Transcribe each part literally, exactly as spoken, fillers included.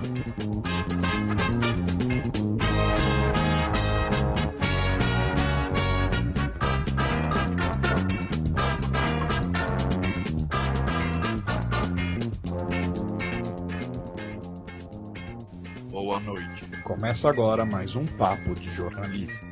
Boa noite. Começa agora mais um Papo de Jornalismo.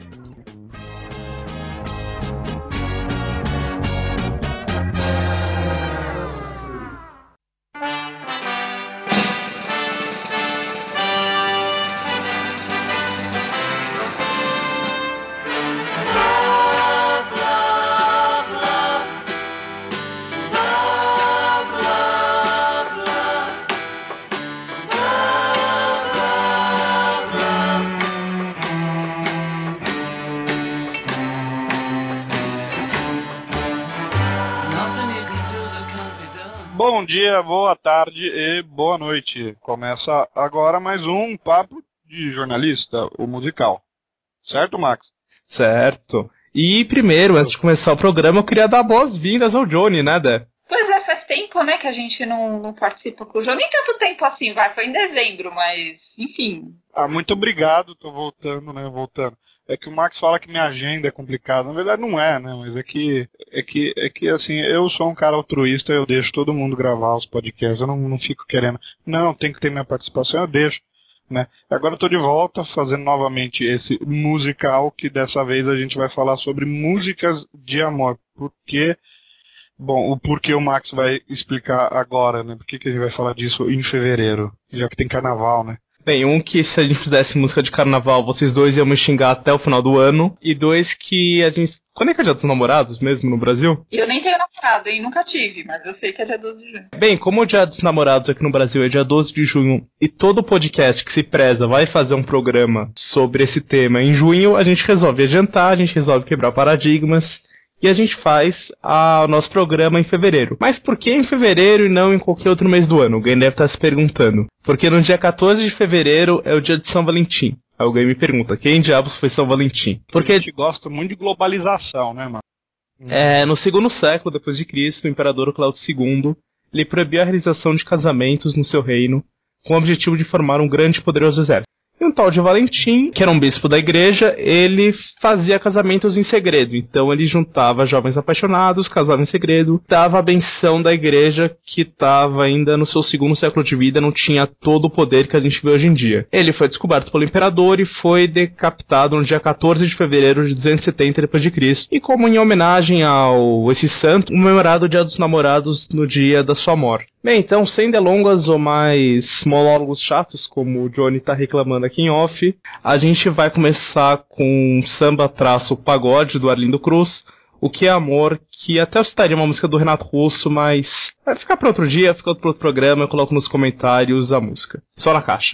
Bom dia, boa tarde e boa noite. Começa agora mais um Papo de Jornalista, o musical. Certo, Max? Certo. E primeiro, antes de começar o programa, eu queria dar boas-vindas ao Johnny, né, Dé? Pois é, faz tempo, né, que a gente não, não participa com o Johnny. Nem tanto tempo assim, vai, foi em dezembro, mas, enfim. Ah, muito obrigado, tô voltando, né, voltando. É que o Max fala que minha agenda é complicada. Na verdade não é, né? Mas é que, é que, é que assim, eu sou um cara altruísta, eu deixo todo mundo gravar os podcasts, eu não, não fico querendo, não, tem que ter minha participação, eu deixo, né? Agora eu tô de volta fazendo novamente esse musical, que dessa vez a gente vai falar sobre músicas de amor. Porque, bom, o porquê o Max vai explicar agora, né? Por que que a gente vai falar disso em fevereiro, já que tem carnaval, né? Bem, um que se a gente fizesse música de carnaval, vocês dois iam me xingar até o final do ano. E dois que a gente... Quando é que é dia dos namorados mesmo no Brasil? Eu nem tenho namorado e nunca tive, mas eu sei que é dia doze de junho. Bem, como o dia dos namorados aqui no Brasil é dia doze de junho e todo podcast que se preza vai fazer um programa sobre esse tema em junho, a gente resolve adiantar, a gente resolve quebrar paradigmas. E a gente faz a, o nosso programa em fevereiro. Mas por que em fevereiro e não em qualquer outro mês do ano? Alguém deve estar se perguntando. Porque no dia quatorze de fevereiro é o dia de São Valentim. Alguém me pergunta, quem diabos foi São Valentim? Porque a gente gosta muito de globalização, né, mano? É, no segundo século depois de Cristo, o imperador Cláudio segundo, ele proibiu a realização de casamentos no seu reino, com o objetivo de formar um grande e poderoso exército. E um tal de Valentim, que era um bispo da igreja, ele fazia casamentos em segredo. Então ele juntava jovens apaixonados, casava em segredo, dava a benção da igreja que estava ainda no seu segundo século de vida, não tinha todo o poder que a gente vê hoje em dia. Ele foi descoberto pelo imperador e foi decapitado no dia quatorze de fevereiro de duzentos e setenta depois de Cristo. E como em homenagem ao esse santo, comemorado o Dia dos Namorados no dia da sua morte. Bem, então, sem delongas ou mais monólogos chatos, como o Johnny tá reclamando aqui em off, a gente vai começar com um samba traço pagode do Arlindo Cruz, O Que é Amor, que até eu citaria uma música do Renato Russo, mas vai ficar para outro dia, fica para outro programa, eu coloco nos comentários a música. Só na caixa.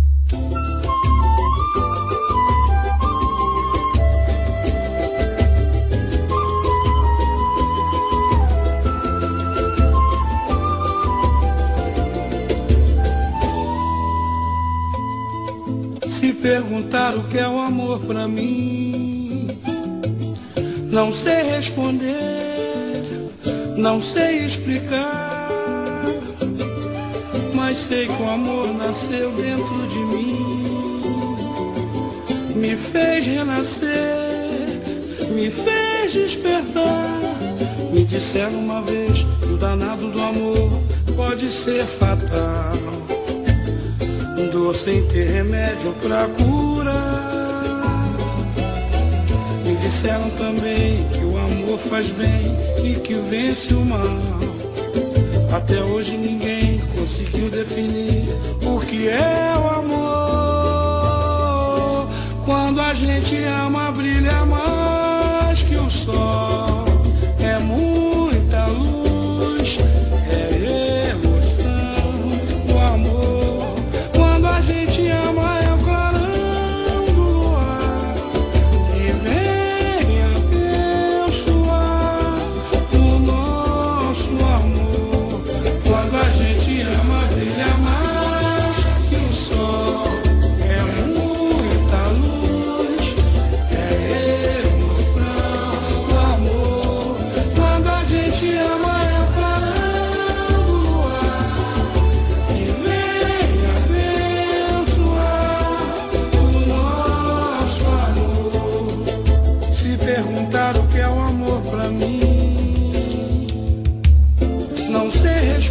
Se perguntar o que é o amor pra mim, não sei responder, não sei explicar, mas sei que o amor nasceu dentro de mim, me fez renascer, me fez despertar. Me disseram uma vez que o danado do amor pode ser fatal, dor sem ter remédio pra curar. Me disseram também que o amor faz bem e que vence o mal. Até hoje ninguém conseguiu definir o que é o amor. Quando a gente ama, brilha mais que o sol. É muita luz, é emoção do amor. A gente ama é o clarão do luar que vem abençoar o nosso amor. Quando a gente ama, brilha mais que o sol. É muita luz, é emoção do amor.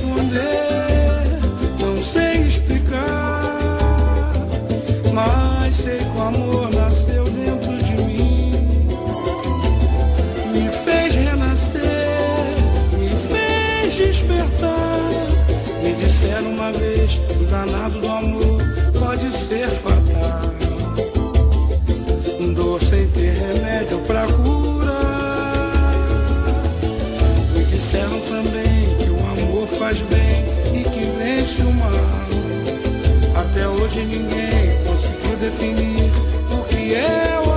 responder, não sei explicar, mas sei que o amor nasceu dentro de mim, me fez renascer, me fez despertar. Me disseram uma vez, o danado do amor pode ser fatal, dor sem ter remédio pra curar. Me disseram também que o amor faz bem e que vence o mal. Até hoje ninguém conseguiu definir o que é o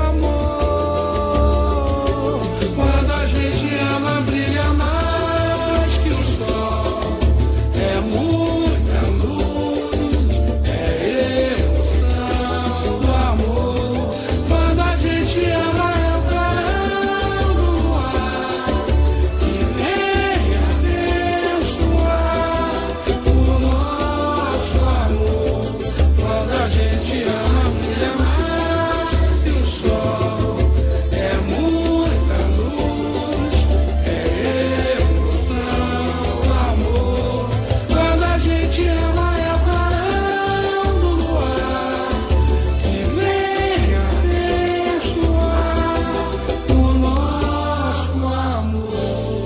amor. Quando a gente ama, brilha mais que o sol. É muita luz, é emoção do amor. Quando a gente ama, é o clarão do luar que vem abençoar o nosso amor. Quando a gente ama, brilha mais que o sol. É muita luz, é emoção do amor. Quando a gente ama, é o clarão do luar que vem abençoar o nosso amor.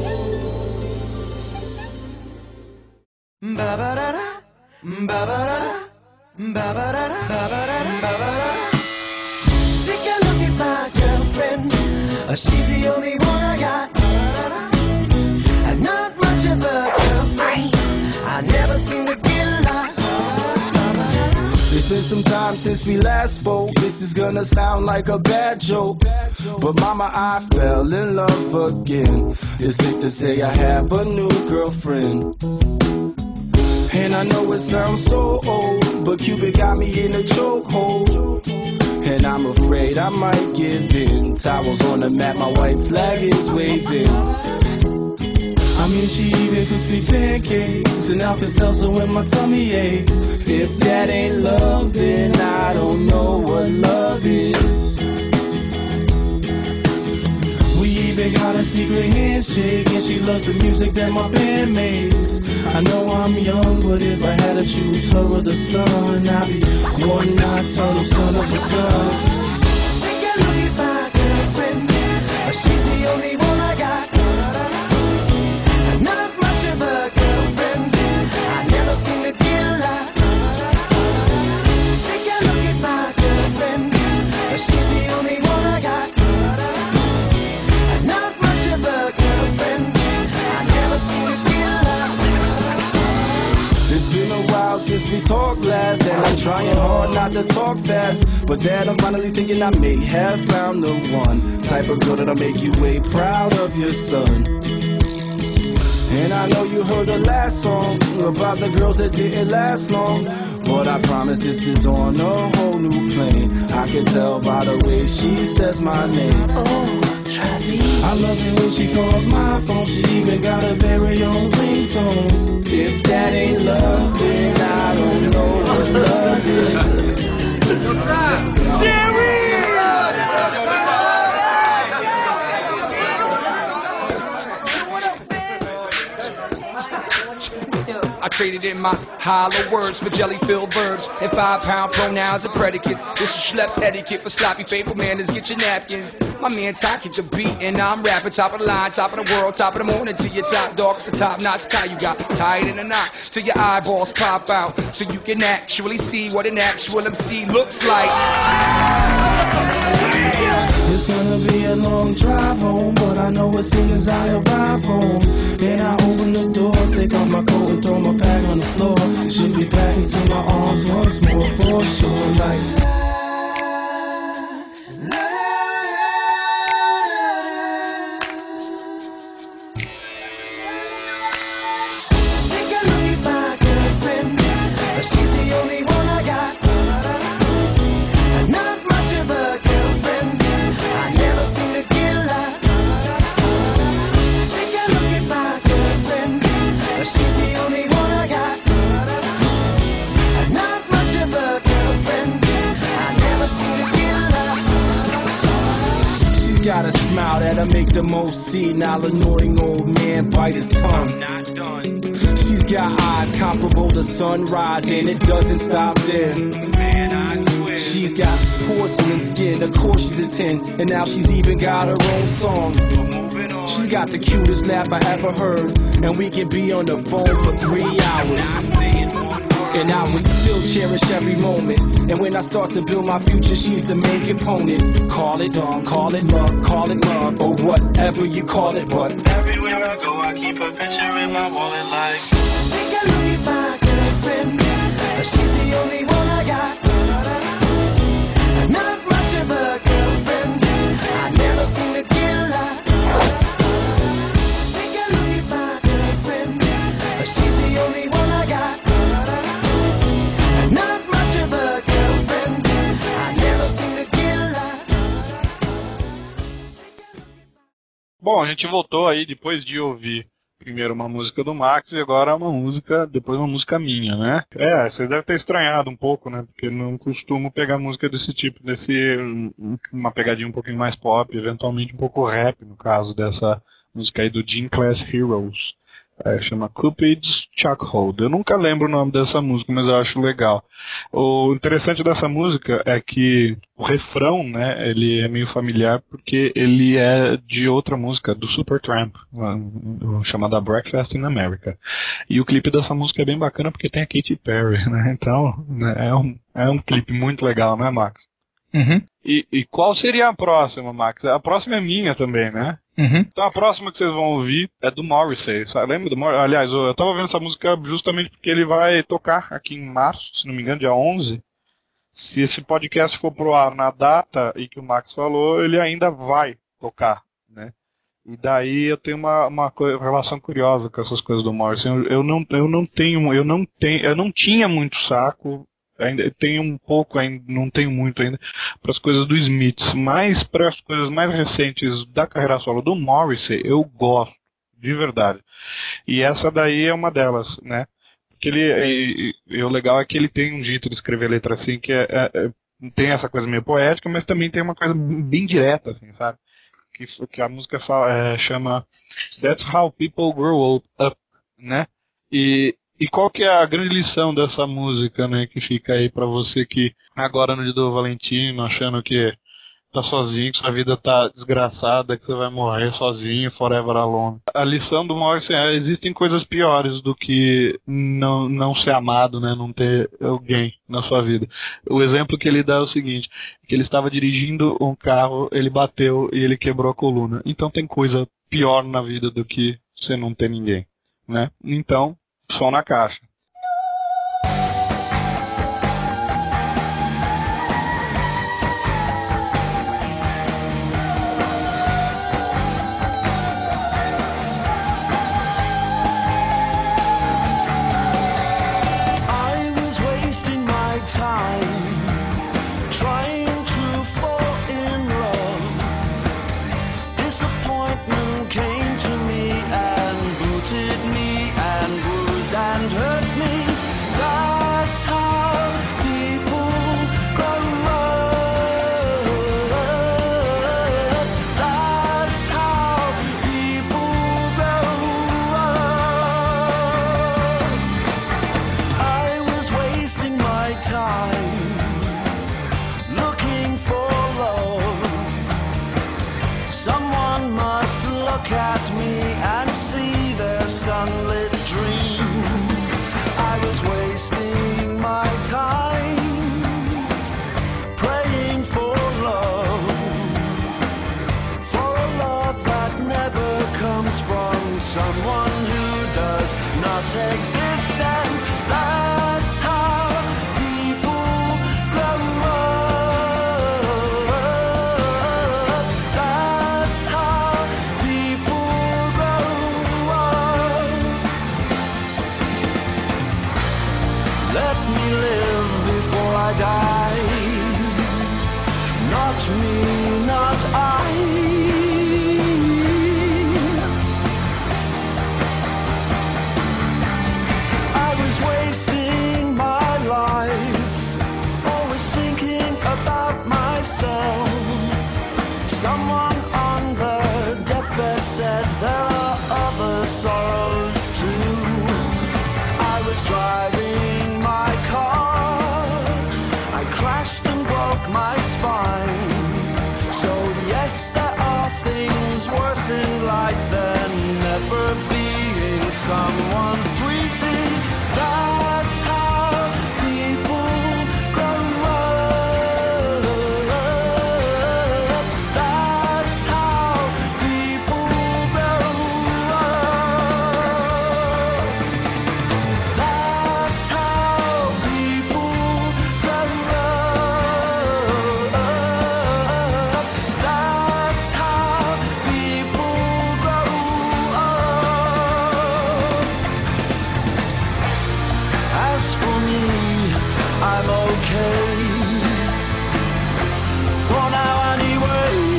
Ba-ba-da-da, ba-ba-da-da, ba-ba-da-da, ba-ba-da-da, ba-ba-da. Take a look at my girlfriend, uh, she's the only one I got. And not much of a girlfriend, I never seem to get a lot. It's been some time since we last spoke. This is gonna sound like a bad joke, but mama, I fell in love again. It's safe to say I have a new girlfriend. And I know it sounds so old, but Cupid got me in a chokehold. And I'm afraid I might give in. Towels on the mat, my white flag is waving. I mean, she even cooks me pancakes and Alka-Seltzer when my tummy aches. If that ain't love, then I don't know what love is. We even got a secret handshake, and she loves the music that my band makes. I know I'm young, but if I had to choose her or the sun, I'd be one nocturnal son of a gun. Take a look at my girlfriend, uh, she's the only one I got. And not much of a girlfriend, I never seem to get a lot. Take a look at my girlfriend, uh, she's the only one I got. And not much of a girlfriend, I never seem to get a lot. It's been a while since we talked last, and I'm trying hard not to talk fast. But Dad, I'm finally thinking I may have found the one type of girl that'll make you way proud of your son. And I know you heard the last song about the girls that didn't last long, but I promise this is on a whole new plane. I can tell by the way she says my name. I love it when she calls my phone. She even got a very own ringtone. If that ain't love, then I don't know what love is. Jerry! I traded in my hollow words for jelly-filled verbs and five-pound pronouns and predicates. This is Schlepp's etiquette for sloppy faithful manners. Get your napkins. My man talking the beat and I'm rapping top of the line, top of the world, top of the morning to your top dog. It's a top-notch tie you got tied in a knot till your eyeballs pop out, so you can actually see what an actual M C looks like. It's gonna be a long drive home, but I know as soon as I arrive home, and I open the door, take off my coat and throw my bag on the floor. She'll be back into my arms once more for sure, like. Take a look at my girlfriend, she's the only one I got. And not much of a girlfriend, I never seem to get a lot. Take a look at my girlfriend, she's the only one I got. And not much of a girlfriend, I never seem to get a lot. She's got a smile that'll make the most senile annoying old man bite his tongue. I'm not done. She's got eyes comparable to sunrise, and it doesn't stop there. Man, I swear. She's got porcelain skin, of course she's a ten, and now she's even got her own song. She's got the cutest laugh I ever heard, and we can be on the phone for three hours. And I would still cherish every moment. And when I start to build my future, she's the main component. Call it dawn, call it love, call it love, or whatever you call it. But everywhere I go, I keep a picture in my wallet like, take a look at my girlfriend. She's the only one I got. Not much of a girlfriend. I never seem to get a lot. Take a look at my girlfriend. She's the only one I got. Not much of a girlfriend. I never seem to get a lot. Bom, a gente voltou aí depois de ouvir primeiro uma música do Max e agora uma música, depois uma música minha, né? É, você deve ter estranhado um pouco, né? Porque não costumo pegar música desse tipo, desse uma pegadinha um pouquinho mais pop, eventualmente um pouco rap, no caso dessa música aí do Gym Class Heroes. É, chama Cupid's Chokehold. Eu nunca lembro o nome dessa música, mas eu acho legal. O interessante dessa música é que o refrão, né, ele é meio familiar porque ele é de outra música, do Supertramp, chamada Breakfast in America. E o clipe dessa música é bem bacana porque tem a Katy Perry, né? Então, né, é, um, é um clipe muito legal, né, Max? Uhum. E, e qual seria a próxima, Max? A próxima é minha também, né? Uhum. Então a próxima que vocês vão ouvir é do Morrissey, sabe? Lembra do Morrissey? Aliás, eu tava vendo essa música justamente porque ele vai tocar aqui em março, se não me engano, dia onze. Se esse podcast for pro ar na data e que o Max falou, ele ainda vai tocar, né? E daí eu tenho uma, uma relação curiosa com essas coisas do Morrissey. Eu, eu, não, eu não tenho, eu não tenho, eu não tinha muito saco. Ainda tenho um pouco, ainda não tenho muito ainda, para as coisas do Smith, mas para as coisas mais recentes da carreira solo do Morrissey, eu gosto, de verdade. E essa daí é uma delas, né? Porque ele, e, e, o legal é que ele tem um jeito de escrever letra assim, que é, é, tem essa coisa meio poética, mas também tem uma coisa bem direta, assim, sabe? Que, que a música fala, é, chama That's How People Grow Up, né? E E qual que é a grande lição dessa música, né, que fica aí pra você que agora no dia do Valentino, achando que tá sozinho, que sua vida tá desgraçada, que você vai morrer sozinho, forever alone. A lição do Morrissey é, existem coisas piores do que não, não ser amado, né, não ter alguém na sua vida. O exemplo que ele dá é o seguinte, que ele estava dirigindo um carro, ele bateu e ele quebrou a coluna. Então tem coisa pior na vida do que você não ter ninguém, né? Então, som na caixa. I was wasting my time trying to fall in love. Disappointment came to me and booted me and bruised and hurt me. That's how people grow up. That's how people grow up. I was wasting my time looking for love. Someone must look at me and see their sunlit dream. I was wasting my time praying for love, for a love that never comes from someone who does not exist. And that's how people grow up. That's how people grow up. Let me live before I die. Not me, not I. I was wasting my life, always thinking about myself. Someone on their deathbed said there are other sorrows too. never being someone's sweetie. That's how people grow up. That's how people grow up. That's how people grow up. That's how people grow up. As for me, I'm okay. For now anyway.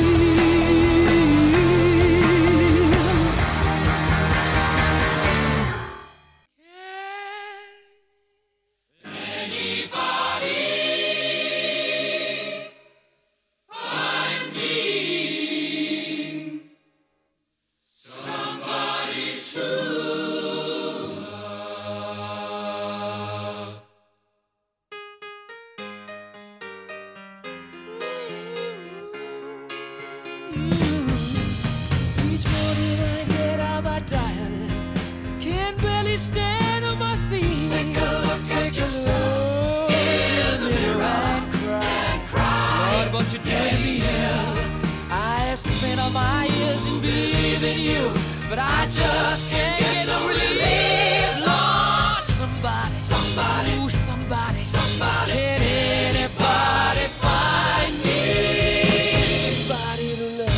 Each morning I get out my diet, can barely stand on my feet. Take a look, take a look in the mirror and cry. Lord, what you doing to me is I have spent all my years in believing you, but I just can't get no relief. Lord, somebody, somebody, ooh, somebody, somebody, can anybody find me somebody to love?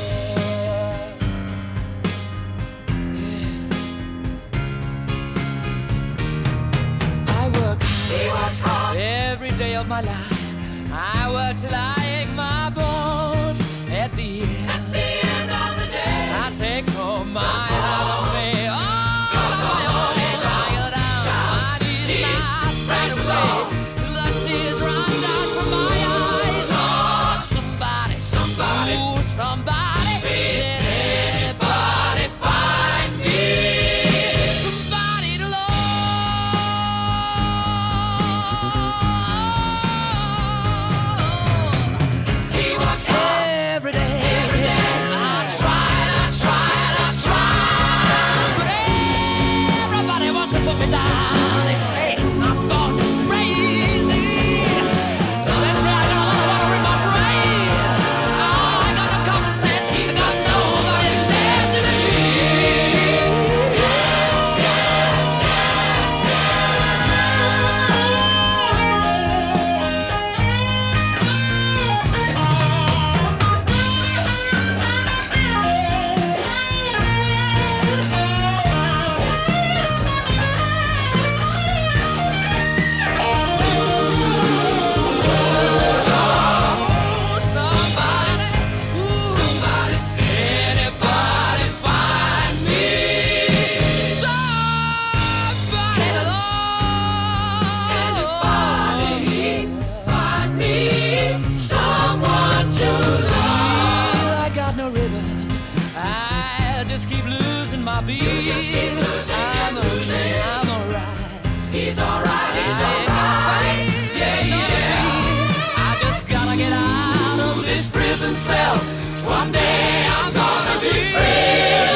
I work hard every day of my life. I work till I ache my bones. At the end, At the end of the day, I take home my heart of me. Oh, my own. I go down my knees and I start to play till the tears run down from my eyes. Oh, somebody, somebody, ooh, somebody, can anybody find me somebody to love? He works hard every day. I tried, I tried, I tried, but everybody wants to put me down. They say I'm gone crazy. They say I got a lot of water in my brain. Oh, I got no common sense. I got nobody left to believe. Oh, somebody, ooh, somebody, anybody find me somebody to love? Anybody find me someone to love? I got no rhythm. I just keep losing my beat. Just keep losing, I'm losing. I'm alright. He's alright. He's alright. Yeah, yeah. I just gotta get out of this prison cell. Someday I'm gonna be free.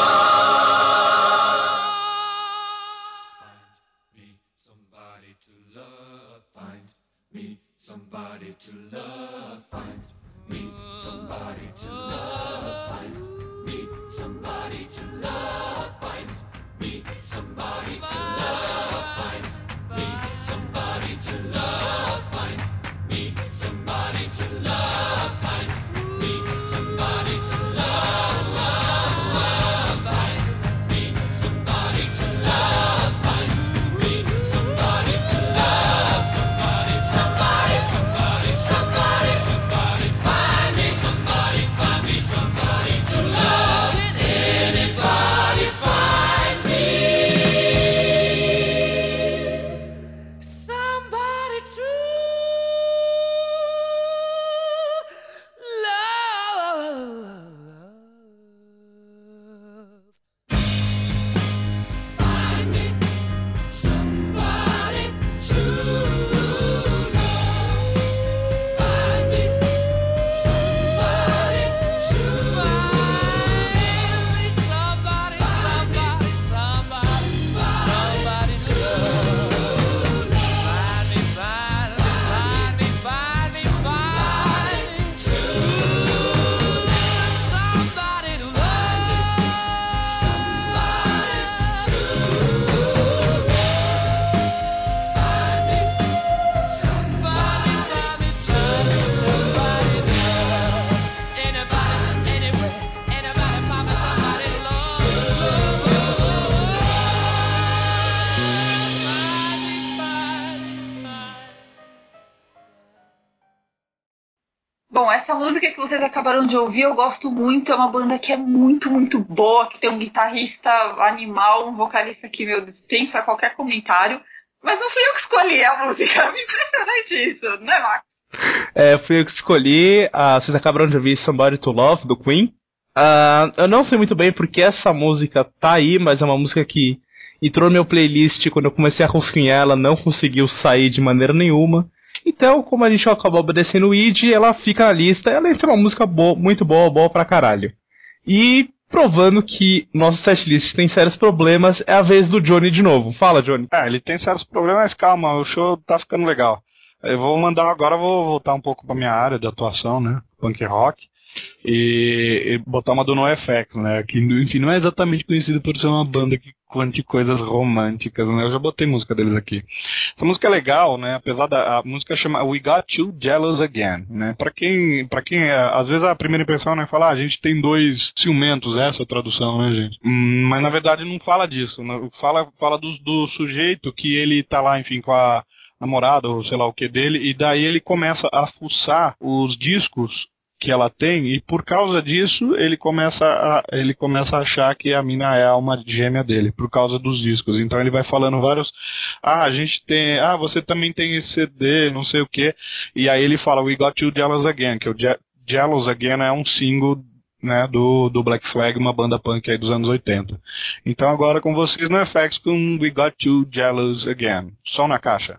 Find me somebody to love. Find me somebody to love. Find me somebody to love. Find me somebody to love. Find me somebody to love. Find me somebody to love. Find me somebody to love. Find me somebody to love. Find me somebody to love. Find me somebody to love. Somebody, somebody, somebody, somebody, somebody. Find me somebody. Find me somebody to love. Can anybody find me? Bom, essa música que vocês acabaram de ouvir eu gosto muito, é uma banda que é muito, muito boa, que tem um guitarrista animal, um vocalista que, meu, dispensa qualquer comentário, mas não fui eu que escolhi a música, é impressionante isso, não é, Max? É, fui eu que escolhi, uh, vocês acabaram de ouvir Somebody to Love, do Queen. Uh, eu não sei muito bem porque essa música tá aí, mas é uma música que entrou no meu playlist quando eu comecei a rosquinhar, ela não conseguiu sair de maneira nenhuma. Então, como a gente acabou obedecendo o I D, ela fica na lista, ela entra uma música boa, muito boa, boa pra caralho. E, provando que nosso setlist tem sérios problemas, é a vez do Johnny de novo. Fala, Johnny. É, ele tem sérios problemas, mas calma, o show tá ficando legal. Eu vou mandar agora, vou voltar um pouco pra minha área de atuação, né, punk rock. E, e botar uma do NoFX, né? Que, enfim, não é exatamente conhecido por ser uma banda que conte coisas românticas, né? Eu já botei música deles aqui. Essa música é legal, né? Apesar da a música chama We Got You Jealous Again, né? Pra quem, pra quem é, às vezes a primeira impressão é falar, ah, a gente tem dois ciumentos, essa é a tradução, né, gente? Hum, mas na verdade não fala disso, né? Fala, fala do, do sujeito que ele tá lá, enfim, com a namorada ou sei lá o que dele, e daí ele começa a fuçar os discos que ela tem, e por causa disso ele começa a, ele começa a achar que a mina é a alma gêmea dele, por causa dos discos. Então ele vai falando vários, ah, a gente tem, ah, você também tem esse C D, não sei o que, e aí ele fala We Got You Jealous Again, que o Je- Jealous Again é um single, né, do, do Black Flag, uma banda punk aí dos anos oitenta. Então agora com vocês no F X com We Got You Jealous Again. Som na caixa.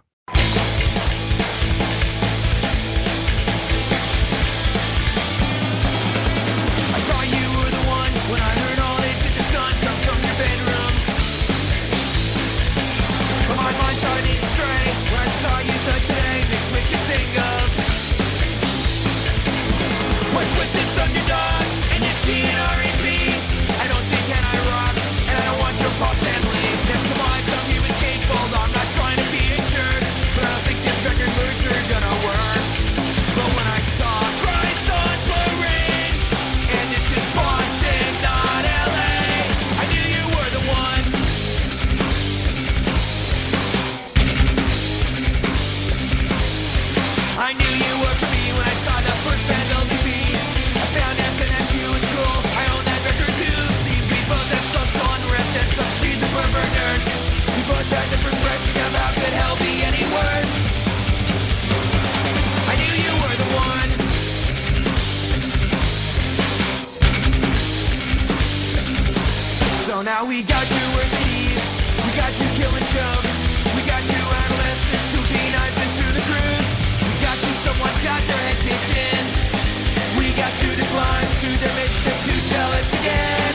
Now we got you with keys, we got you killing jokes, we got you adolescents, two P nines into the cruise, we got you someone's got their head kitchens, we got you declines to their makes them too jealous again.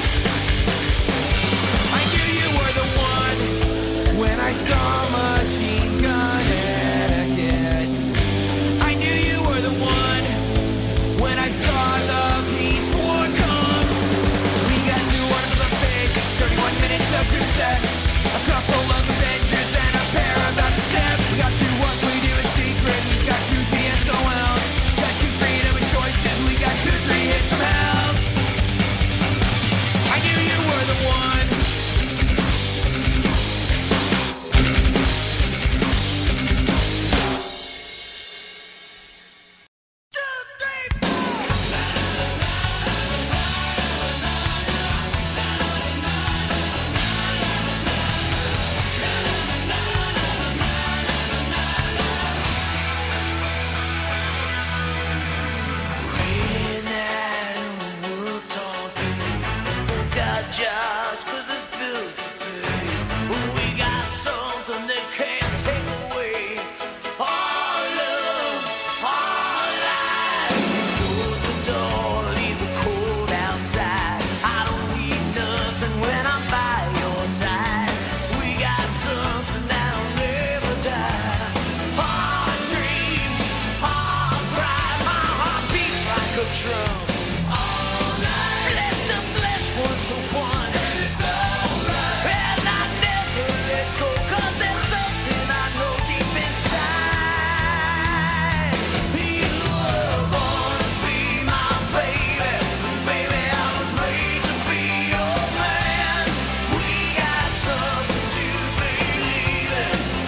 I knew you were the one when I saw Machine Gun Etiquette. I knew you were the one when I saw the peace war come. We got you one of the fake thirty-one minutes of good sex, a couple of Avengers and a pair of other steps. We got you what we do in secret, we got two T S O Ls, got you freedom and choices, we got two, three hits from hell. I knew you were the one.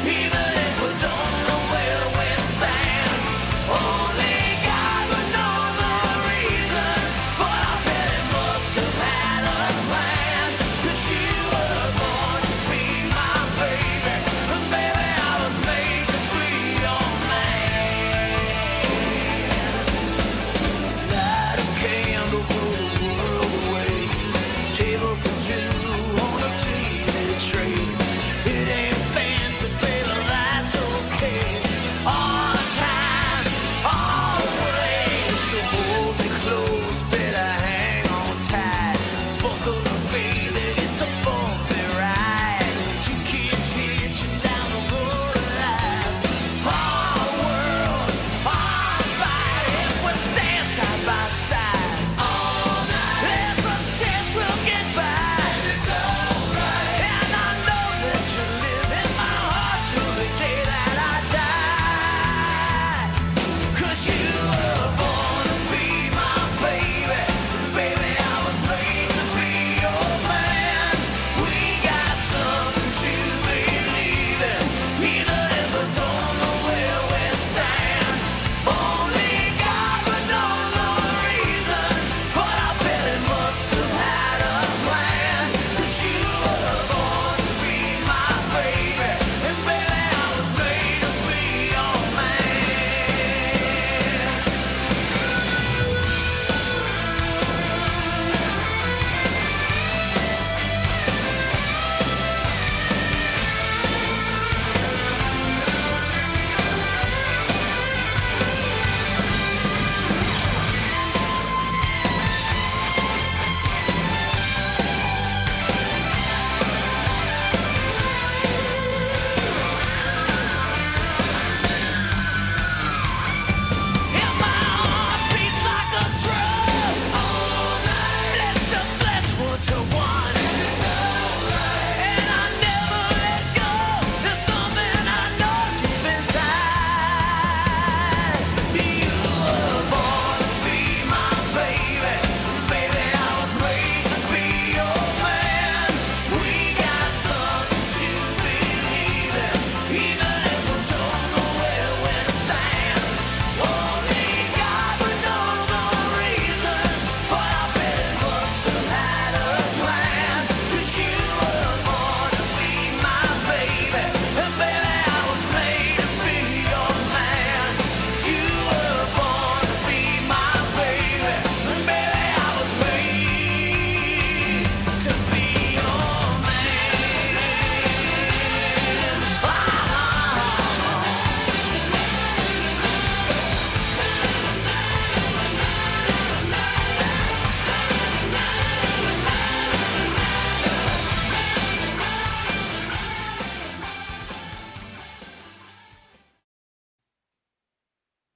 Only God would know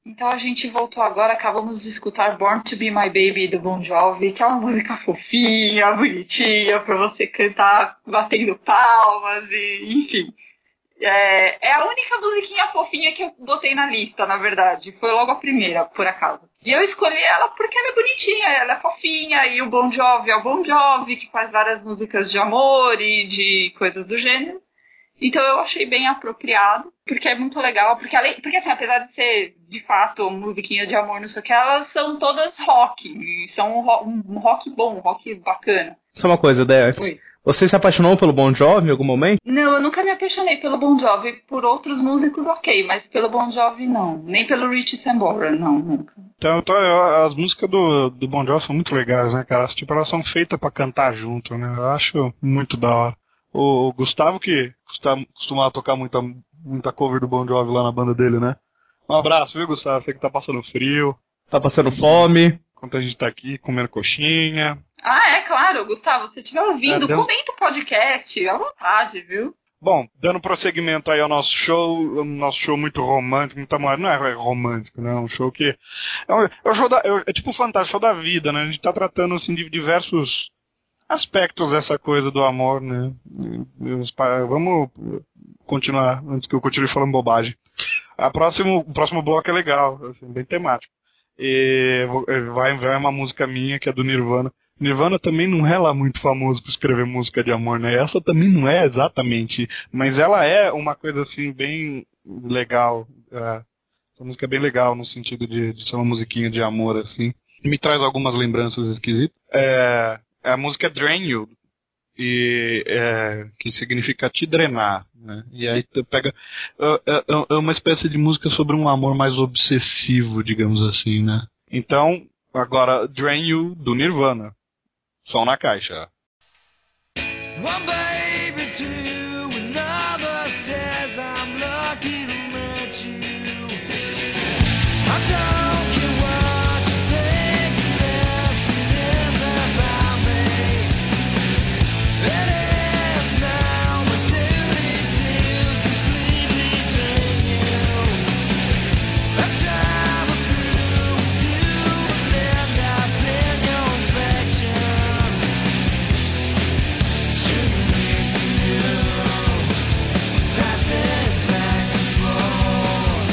Então a gente voltou agora, acabamos de escutar Born to Be My Baby do Bon Jovi, que é uma música fofinha, bonitinha, pra você cantar batendo palmas e enfim. É, é a única musiquinha fofinha que eu botei na lista, na verdade. Foi logo a primeira, por acaso. E eu escolhi ela porque ela é bonitinha, ela é fofinha, e o Bon Jovi é o Bon Jovi, que faz várias músicas de amor e de coisas do gênero. Então eu achei bem apropriado, porque é muito legal, porque, além, porque assim, apesar de ser, de fato, musiquinha de amor, não sei o que, elas são todas rock, e são um rock, um rock bom, um rock bacana. Só uma coisa, Dé. Oi. Você se apaixonou pelo Bon Jovi em algum momento? Não, eu nunca me apaixonei pelo Bon Jovi. Por outros músicos, ok, mas pelo Bon Jovi, não. Nem pelo Richie Sambora, não, nunca. Então, então eu, as músicas do, do Bon Jovi são muito legais, né, cara? Tipo, elas são feitas pra cantar junto, né? Eu acho muito da hora. O, o Gustavo, que costumava tocar muita, muita cover do Bon Jovi lá na banda dele, né? Um abraço, viu, Gustavo? Você que tá passando frio. Tá passando fome. Enquanto a gente tá aqui comendo coxinha. Ah, é claro, Gustavo. Se estiver ouvindo, É, deu... comenta o podcast, à vontade, viu? Bom, dando prosseguimento aí ao nosso show, um nosso show muito romântico, muito amor, não é romântico, né? É um show que... É, um, é, um show da, é, é tipo um fantástico show da vida, né? A gente tá tratando, assim, de diversos aspectos dessa coisa do amor, né? Vamos continuar, antes que eu continue falando bobagem. A próximo, o próximo bloco é legal, assim, bem temático. E vai, vai uma música minha, que é do Nirvana. Nirvana também não é lá muito famoso por escrever música de amor, né? Essa também não é exatamente, mas ela é uma coisa assim bem legal. É, essa música é bem legal no sentido de, de ser uma musiquinha de amor, assim. Me traz algumas lembranças esquisitas. É, a música é Drain You, e, é, que significa te drenar, né? E aí tu pega... É, é, é uma espécie de música sobre um amor mais obsessivo, digamos assim, né? Então, agora, Drain You, do Nirvana. Som na caixa. One baby, two, another says I'm lucky to meet you. I don't care what you think, yes, it is about me. It is now my duty to completely drain you. I travel through to the end, I've been your infection. Passing back and forth.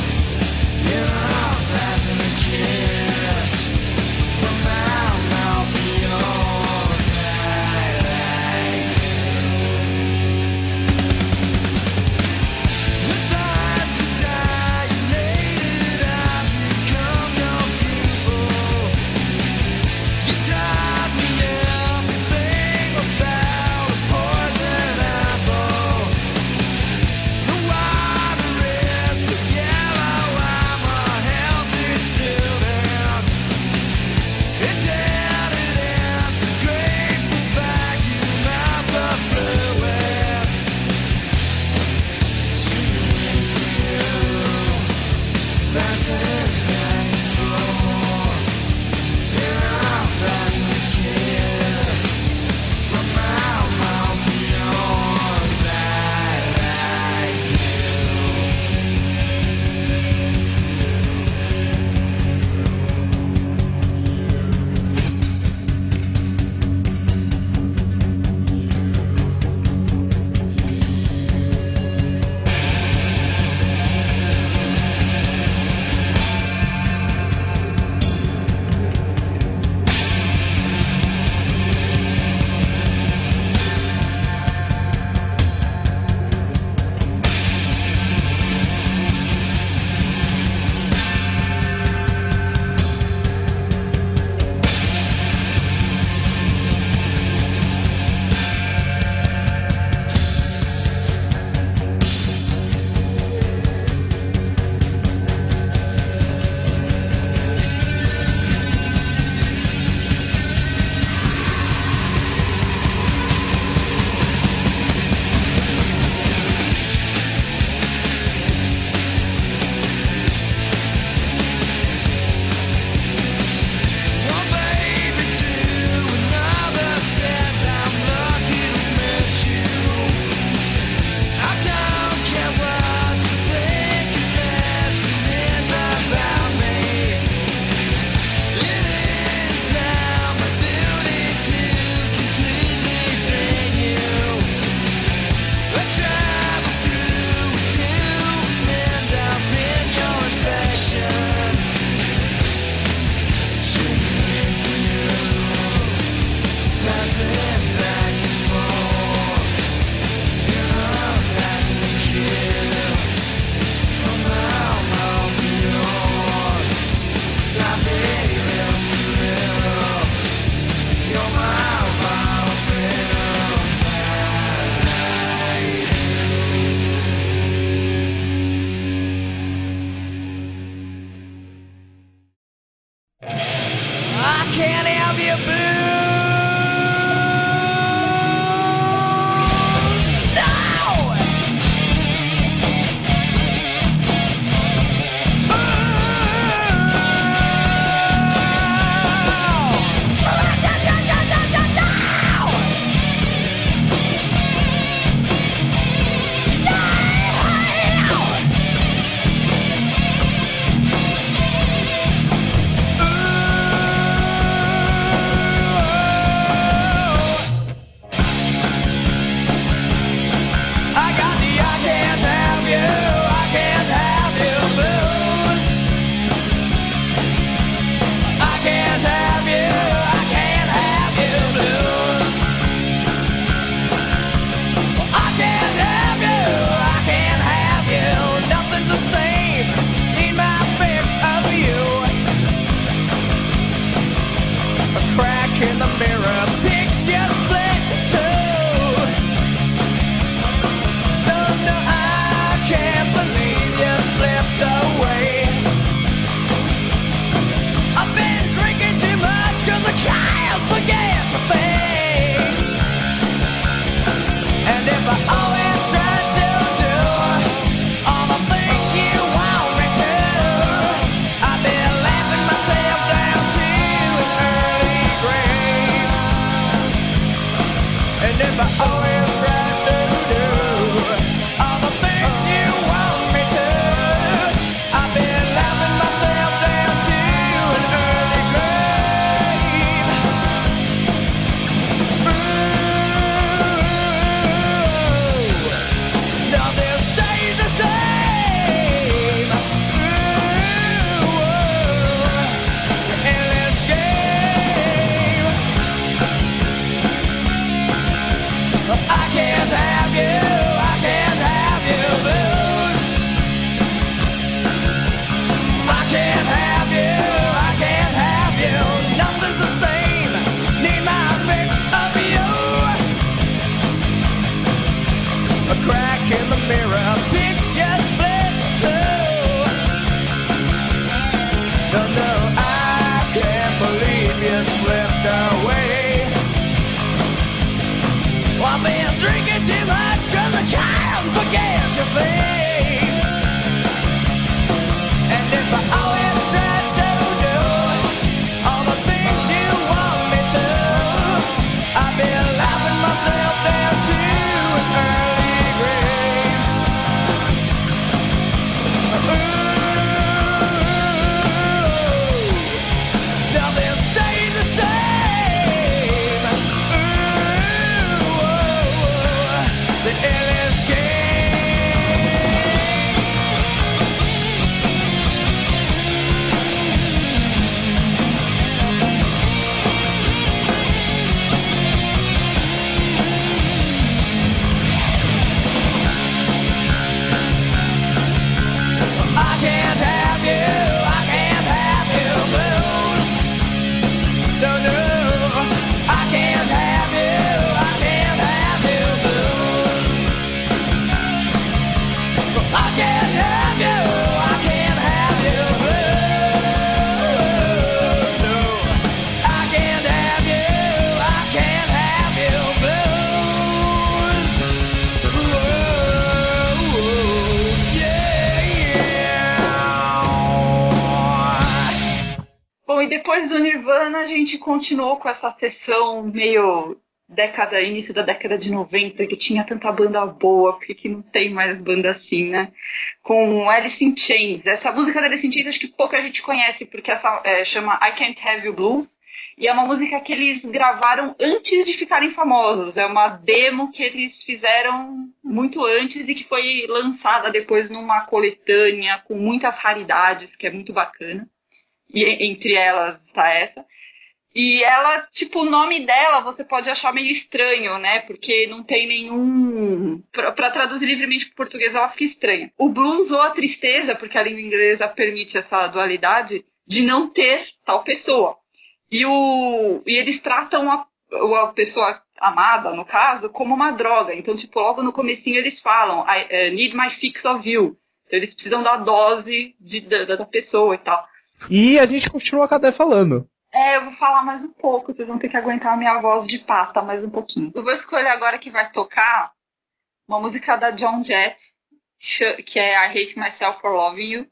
depois do Nirvana a gente continuou com essa sessão meio década, início da década de noventa, que tinha tanta banda boa, porque que não tem mais banda assim, né? Com Alice in Chains. Essa música da Alice in Chains acho que pouca gente conhece, porque essa é, chama I Can't Have You Blues, e é uma música que eles gravaram antes de ficarem famosos. É uma demo que eles fizeram muito antes e que foi lançada depois numa coletânea com muitas raridades, que é muito bacana. E entre elas está essa. E ela, tipo, o nome dela você pode achar meio estranho, né? Porque não tem nenhum... Pra, pra traduzir livremente para português ela fica estranha. O blues ou a tristeza, porque a língua inglesa permite essa dualidade, de não ter tal pessoa. E, o, e eles tratam a, a pessoa amada, no caso, como uma droga. Então, tipo, logo no comecinho eles falam I uh, need my fix of you. Então eles precisam da dose de, da, da pessoa e tal. E a gente continua a Cadê falando. É, eu vou falar mais um pouco, vocês vão ter que aguentar a minha voz de pata mais um pouquinho. Eu vou escolher agora que vai tocar uma música da Joan Jett, que é I Hate Myself for Loving You.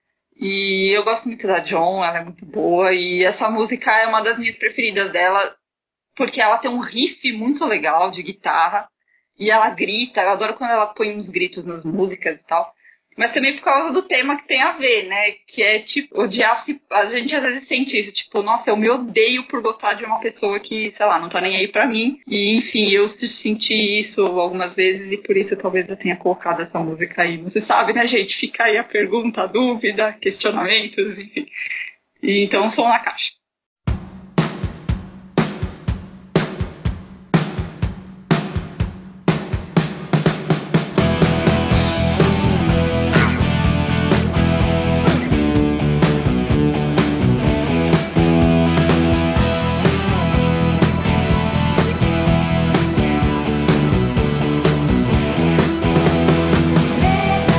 E eu gosto muito da Joan, ela é muito boa, e essa música é uma das minhas preferidas dela, porque ela tem um riff muito legal de guitarra, e ela grita, eu adoro quando ela põe uns gritos nas músicas e tal. Mas também por causa do tema que tem a ver, né? Que é, tipo, odiar-se... A gente às vezes sente isso, tipo, nossa, eu me odeio por gostar de uma pessoa que, sei lá, não tá nem aí pra mim. E, enfim, eu senti isso algumas vezes e por isso talvez eu tenha colocado essa música aí. Você sabe, né, gente? Fica aí a pergunta, a dúvida, questionamentos, enfim. E, então, som na caixa.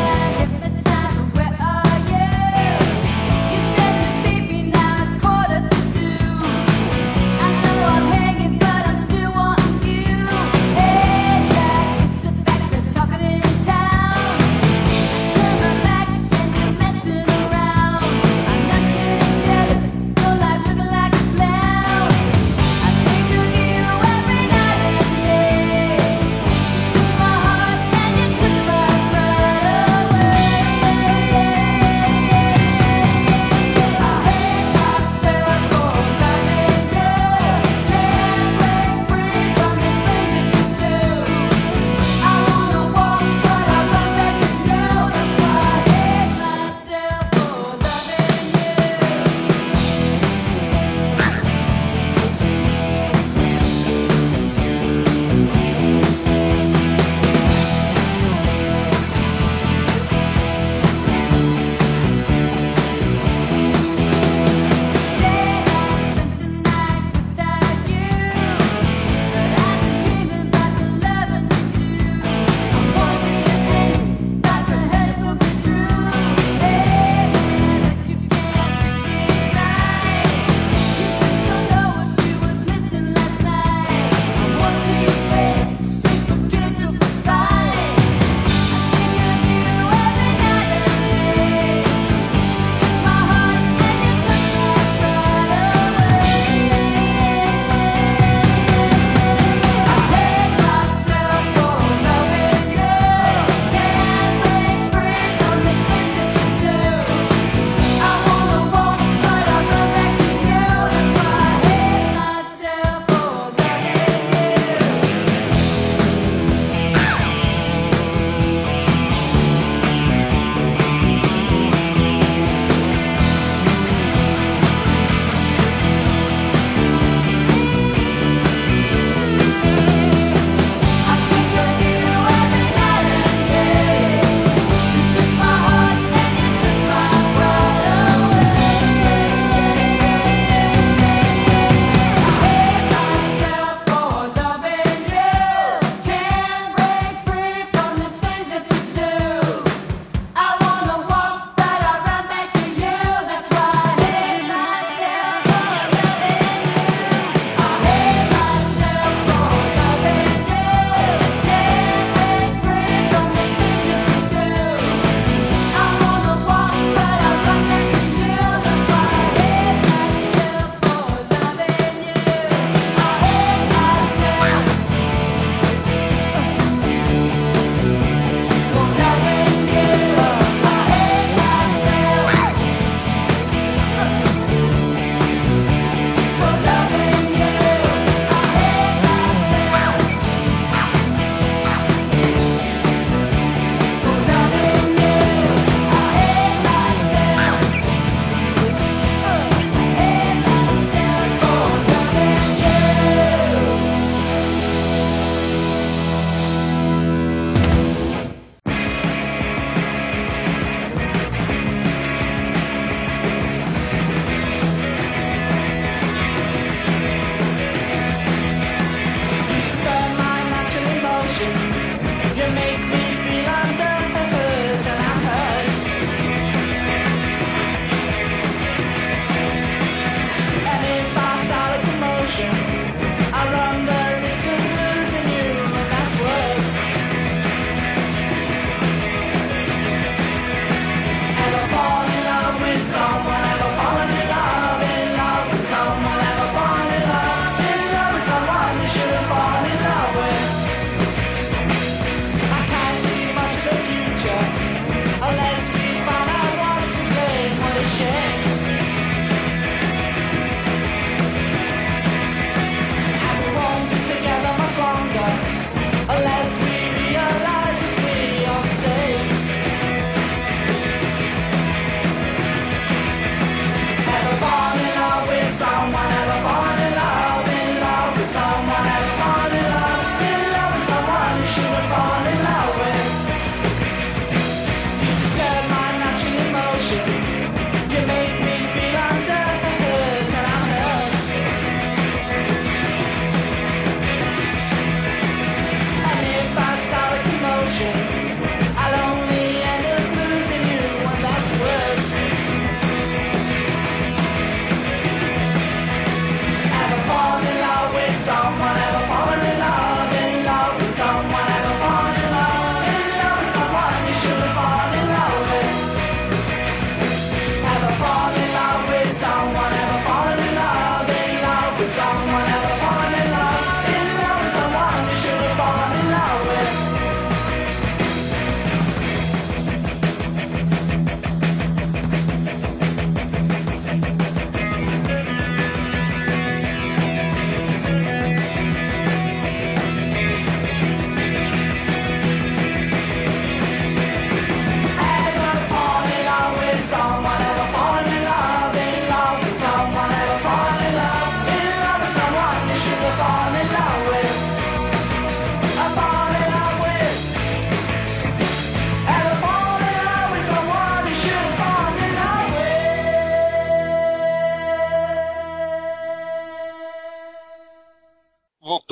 Where are you? You said you'd leave me, now it's quarter to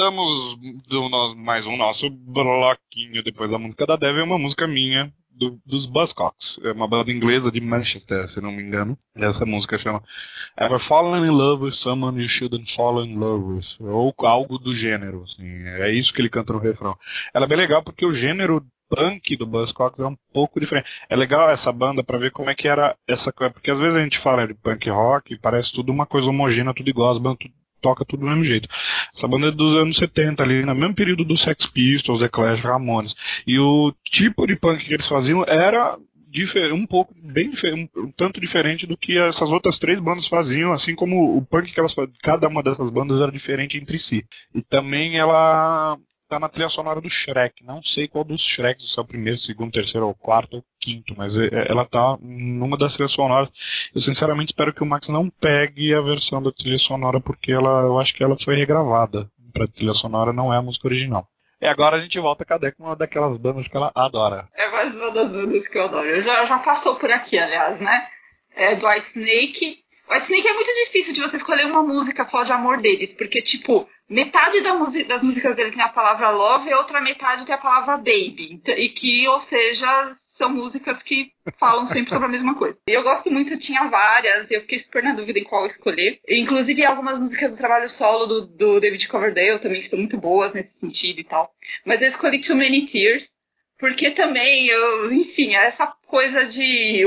voltamos do no, mais um nosso bloquinho depois da música da Devil, uma música minha do, dos Buzzcocks. É uma banda inglesa de Manchester, se não me engano. Essa música chama Ever Fallen in Love with Someone You Shouldn't Fall in Love with, ou algo do gênero, assim. É isso que ele canta no refrão. Ela é bem legal porque o gênero punk do Buzzcocks é um pouco diferente. É legal essa banda pra ver como é que era essa coisa, porque às vezes a gente fala de punk rock e parece tudo uma coisa homogênea, tudo igual, as bandas tudo, toca tudo do mesmo jeito. Essa banda é dos anos setenta, ali, no mesmo período do Sex Pistols, The Clash, Ramones. E o tipo de punk que eles faziam era um pouco, bem um, um tanto diferente do que essas outras três bandas faziam, assim como o punk que elas faziam, cada uma dessas bandas era diferente entre si. E também ela tá na trilha sonora do Shrek. Não sei qual dos Shreks, se é o primeiro, segundo, terceiro, ou quarto, ou quinto, mas ela tá numa das trilhas sonoras. Eu sinceramente espero que o Max não pegue a versão da trilha sonora, porque ela, eu acho que ela foi regravada pra trilha sonora, não é a música original. E agora a gente volta, cadê com uma daquelas bandas que ela adora? É mais uma das bandas que eu adoro. Eu já, já passou por aqui, aliás, né? É do Whitesnake. Whitesnake é muito difícil de você escolher uma música só de amor deles, porque, tipo, metade da das músicas dele tem a palavra love e a outra metade tem a palavra baby. E que, ou seja, são músicas que falam sempre sobre a mesma coisa. E eu gosto muito, tinha várias, eu fiquei super na dúvida em qual escolher. Inclusive, algumas músicas do trabalho solo do, do David Coverdale também que são muito boas nesse sentido e tal. Mas eu escolhi Too Many Tears, porque também, eu, enfim, é essa coisa de,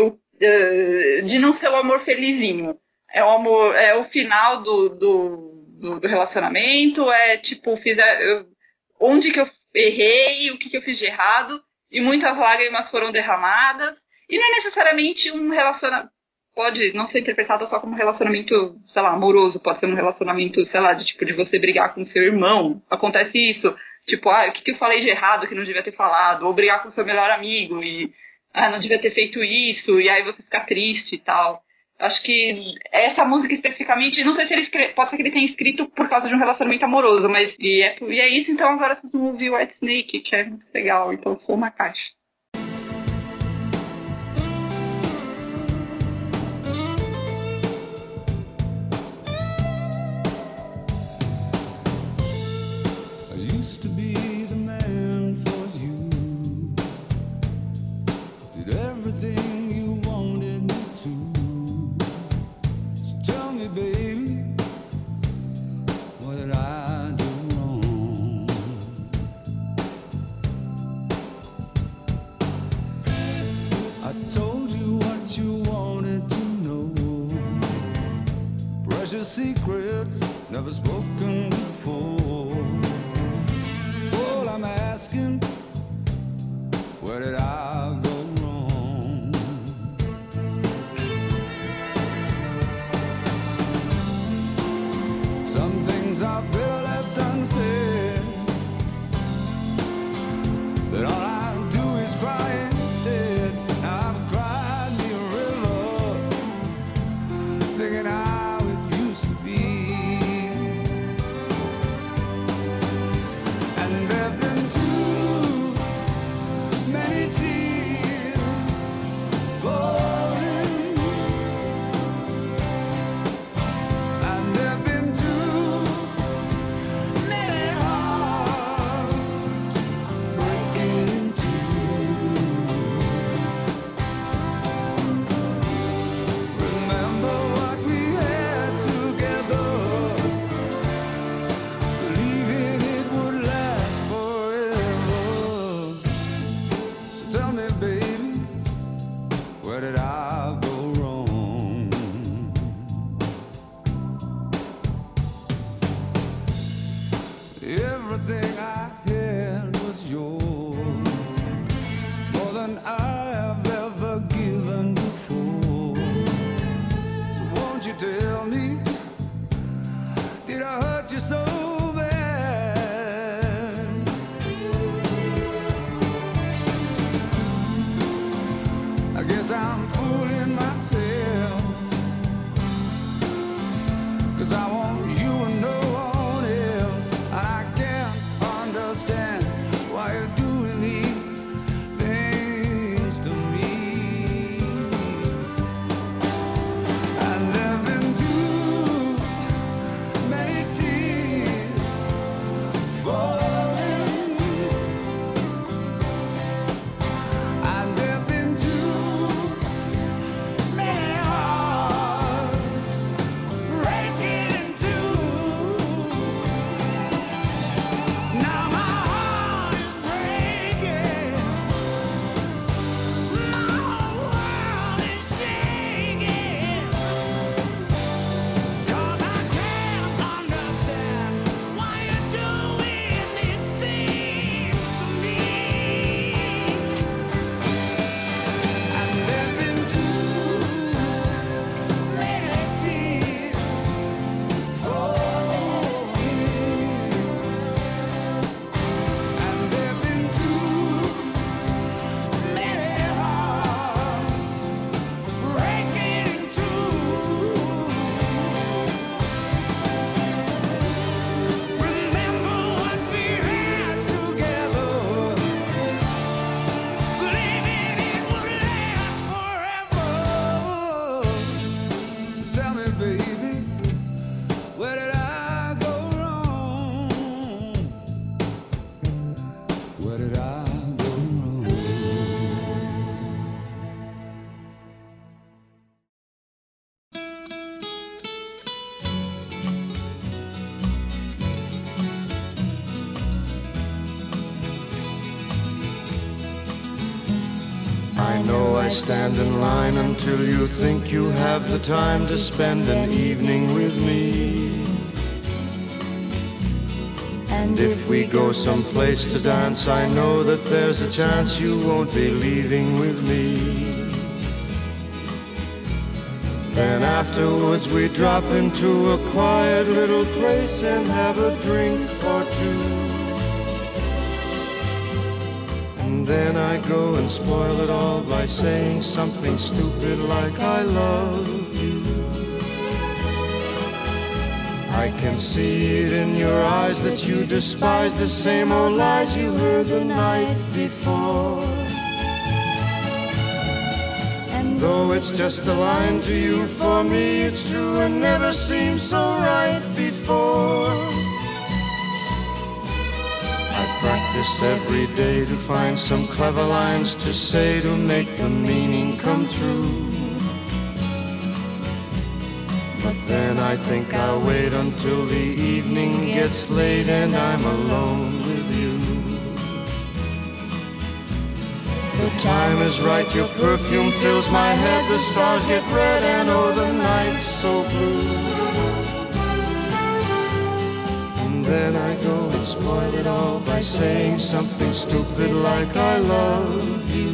uh, de não ser o amor felizinho. É o amor, é o final do, do, do, do relacionamento, é tipo, fiz a, eu, onde que eu errei, o que, que eu fiz de errado, e muitas lágrimas foram derramadas, e não é necessariamente um relacionamento, pode não ser interpretado só como um relacionamento, sei lá, amoroso, pode ser um relacionamento, sei lá, de tipo, de você brigar com seu irmão, acontece isso, tipo, ah, o que, que eu falei de errado que não devia ter falado, ou brigar com seu melhor amigo, e, ah, não devia ter feito isso, e aí você fica triste e tal. Acho que essa música especificamente, não sei se ele escreve, pode ser que ele tenha escrito por causa de um relacionamento amoroso, mas e é, e é isso, então agora vocês vão ouvir o Whitesnake, que é muito legal, então sou uma caixa. I used to be the man for you. Did everything you wanted me to. Tell me, baby, what did I do wrong? I told you what you wanted to know. Precious secrets never spoken before. All I'm asking, where did I go? Some things are better left unsaid. But all I do is cry instead. Now I've cried me a river, thinking how it used to be. And there've been too many tears falling. And there've been too many hearts breaking in two. Remember what we had together, believing it would last forever. So tell me, baby, where did I go wrong? Everything I had was yours, more than I have ever given before. So won't you tell me, did I hurt you so bad? I guess I'm fooling myself, 'cause I want you and no one else. And I can't understand why you're doing these things to me. And there've been too many tears stand in line until you think you have the time to spend an evening with me. And if we go someplace to dance, I know that there's a chance you won't be leaving with me. Then afterwards we drop into a quiet little place and have a drink or two. And then I go and spoil it all by saying something stupid like I love you. I can see it in your eyes that you despise the same old lies you heard the night before. And though it's just a line to you, for me it's true and never seemed so right before. I practice every day to find some clever lines to say to make the meaning come through. But then I think I'll wait until the evening gets late and I'm alone with you. The time is right, your perfume fills my head, the stars get red and oh the night's so blue. And then I go and spoil it all by saying something stupid like I love you.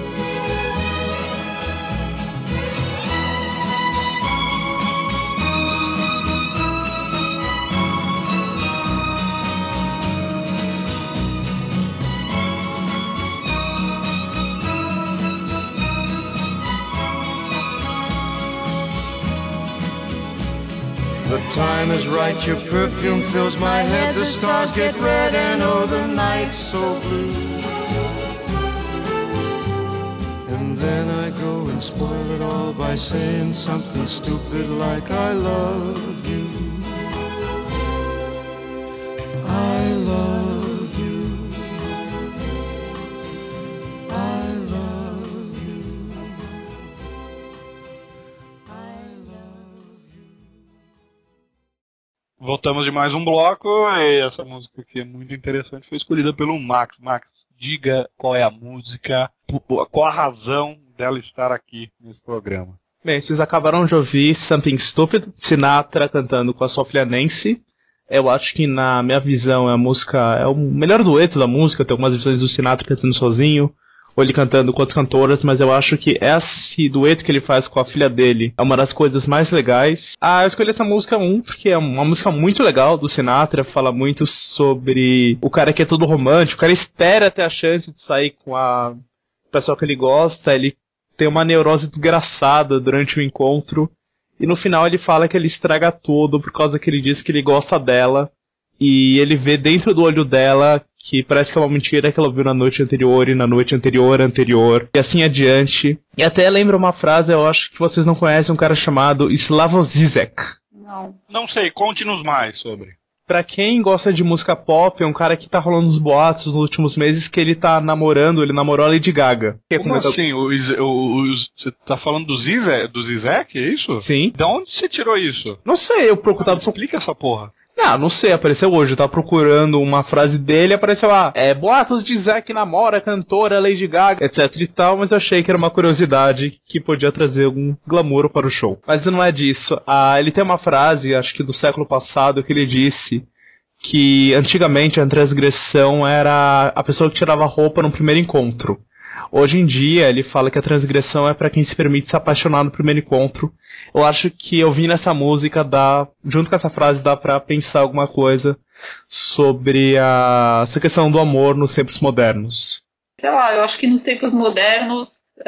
The time is right, your perfume fills my head, the stars get red and oh the night's so blue. And then I go and spoil it all by saying something stupid like I love you. I love you. I love you. I love you. Voltamos de mais um bloco e essa música aqui é muito interessante, foi escolhida pelo Max. Max, diga qual é a música, qual a razão dela estar aqui nesse programa. Bem, vocês acabaram de ouvir Something Stupid, Sinatra cantando com a sua filha Nancy. Eu acho que na minha visão é a música, é o melhor dueto da música, tem algumas versões do Sinatra cantando sozinho, ou ele cantando com outras cantoras, mas eu acho que esse dueto que ele faz com a filha dele é uma das coisas mais legais. Ah, eu escolhi essa música um, porque é uma música muito legal do Sinatra, fala muito sobre o cara que é todo romântico, o cara espera ter a chance de sair com a pessoa que ele gosta, ele tem uma neurose desgraçada durante o encontro, e no final ele fala que ele estraga tudo por causa que ele diz que ele gosta dela, e ele vê dentro do olho dela que parece que é uma mentira que ela viu na noite anterior e na noite anterior, anterior, e assim adiante. E até lembra uma frase, eu acho que vocês não conhecem, um cara chamado Slavoj Zizek. Não. Não sei, conte-nos mais sobre. Pra quem gosta de música pop, é um cara que tá rolando uns boatos nos últimos meses que ele tá namorando, ele namorou a Lady Gaga. Como assim? O, o, o, você tá falando do Zizek, do Zizek, é isso? Sim. De onde você tirou isso? Não sei, eu procurava... Ah, explica essa porra. Não, não sei, apareceu hoje, eu tava procurando uma frase dele, apareceu lá, é, boatos de Zeke namora a cantora Lady Gaga, etc e tal, mas eu achei que era uma curiosidade que podia trazer algum glamour para o show. Mas não é disso, ah, ele tem uma frase, acho que do século passado, que ele disse que antigamente a transgressão era a pessoa que tirava a roupa no primeiro encontro. Hoje em dia, ele fala que a transgressão é pra quem se permite se apaixonar no primeiro encontro. Eu acho que ouvindo essa música, dá, junto com essa frase, dá pra pensar alguma coisa sobre a, essa questão do amor nos tempos modernos. Sei lá, eu acho que nos tempos modernos,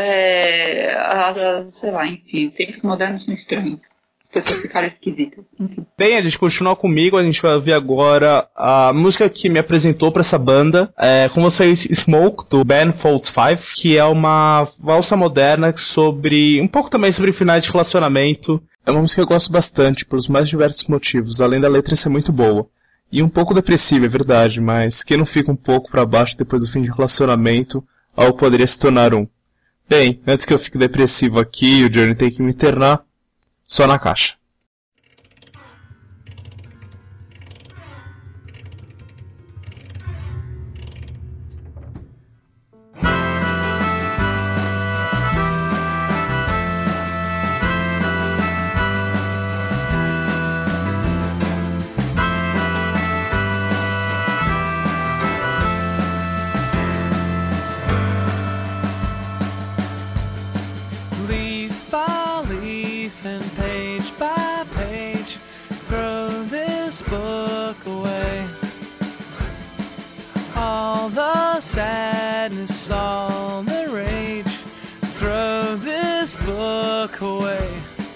é, a, a, sei lá, enfim, tempos modernos são estranhos. As pessoas ficaram esquisitas. Enfim. Bem, a gente continua comigo, a gente vai ouvir agora a música que me apresentou pra essa banda, é, com vocês, Smoke, do Ben Folds Five, que é uma valsa moderna sobre, um pouco também sobre finais de relacionamento. É uma música que eu gosto bastante, pelos mais diversos motivos, além da letra ser muito boa. E um pouco depressiva, é verdade, mas quem não fica um pouco pra baixo depois do fim de relacionamento, algo poderia se tornar um. Bem, antes que eu fique depressivo aqui e o Johnny tenha que me internar, só na caixa. this book away.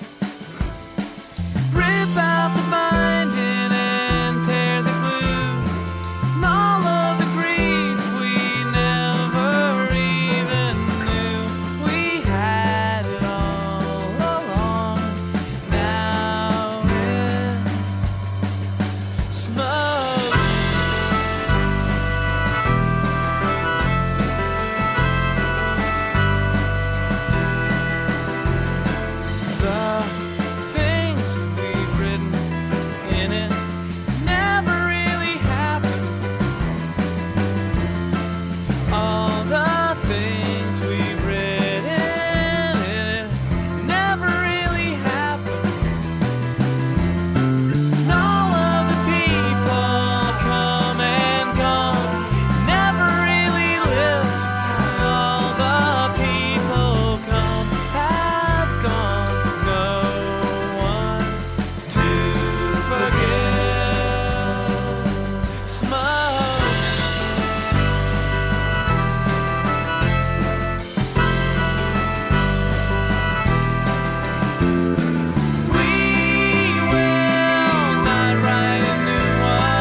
Rip out the binding and tear the glue, and all of the grief we never even knew. We had it all along. Now it's smoke. The things we've written in it never really happened. All the things we've written in it never really happened. And all of the people come and gone never really lived. And all the people come have gone. No one to forgive. Smoke. We will not write a new